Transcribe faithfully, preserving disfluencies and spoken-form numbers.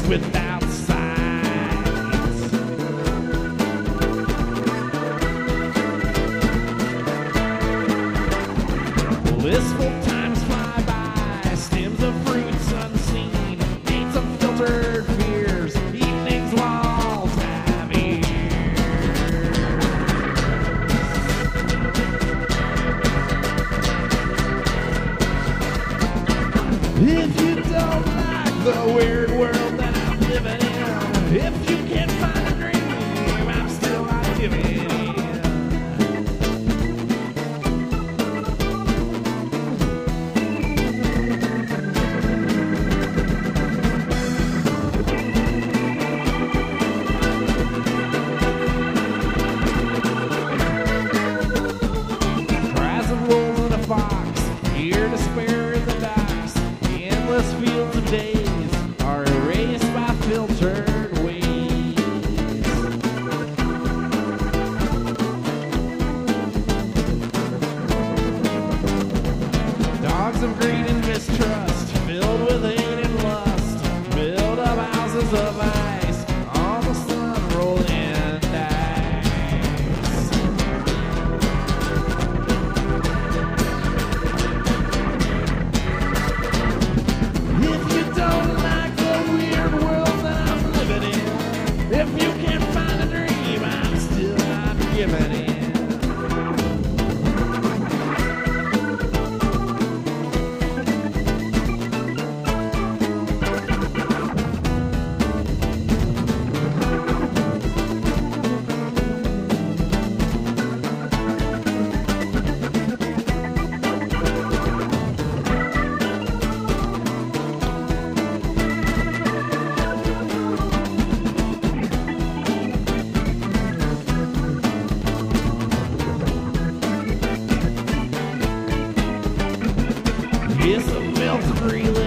without sides. Blissful times fly by, stems of fruits unseen, dates of filtered fears, evenings walls have ears. If you don't like the weird world that I'm living in, if you can't find a dream, I'm still not giving in. Cries of wolves and a fox, here to spare in the docks. Endless fields of days are erased by filtered ways. Dogs of greed and mistrust, filled with hate and lust, build up houses of ice on the sun rolling dice. If you don't like the weird world that I'm living in, if you can't find a dream, I'm still not giving in. It's a melted relay.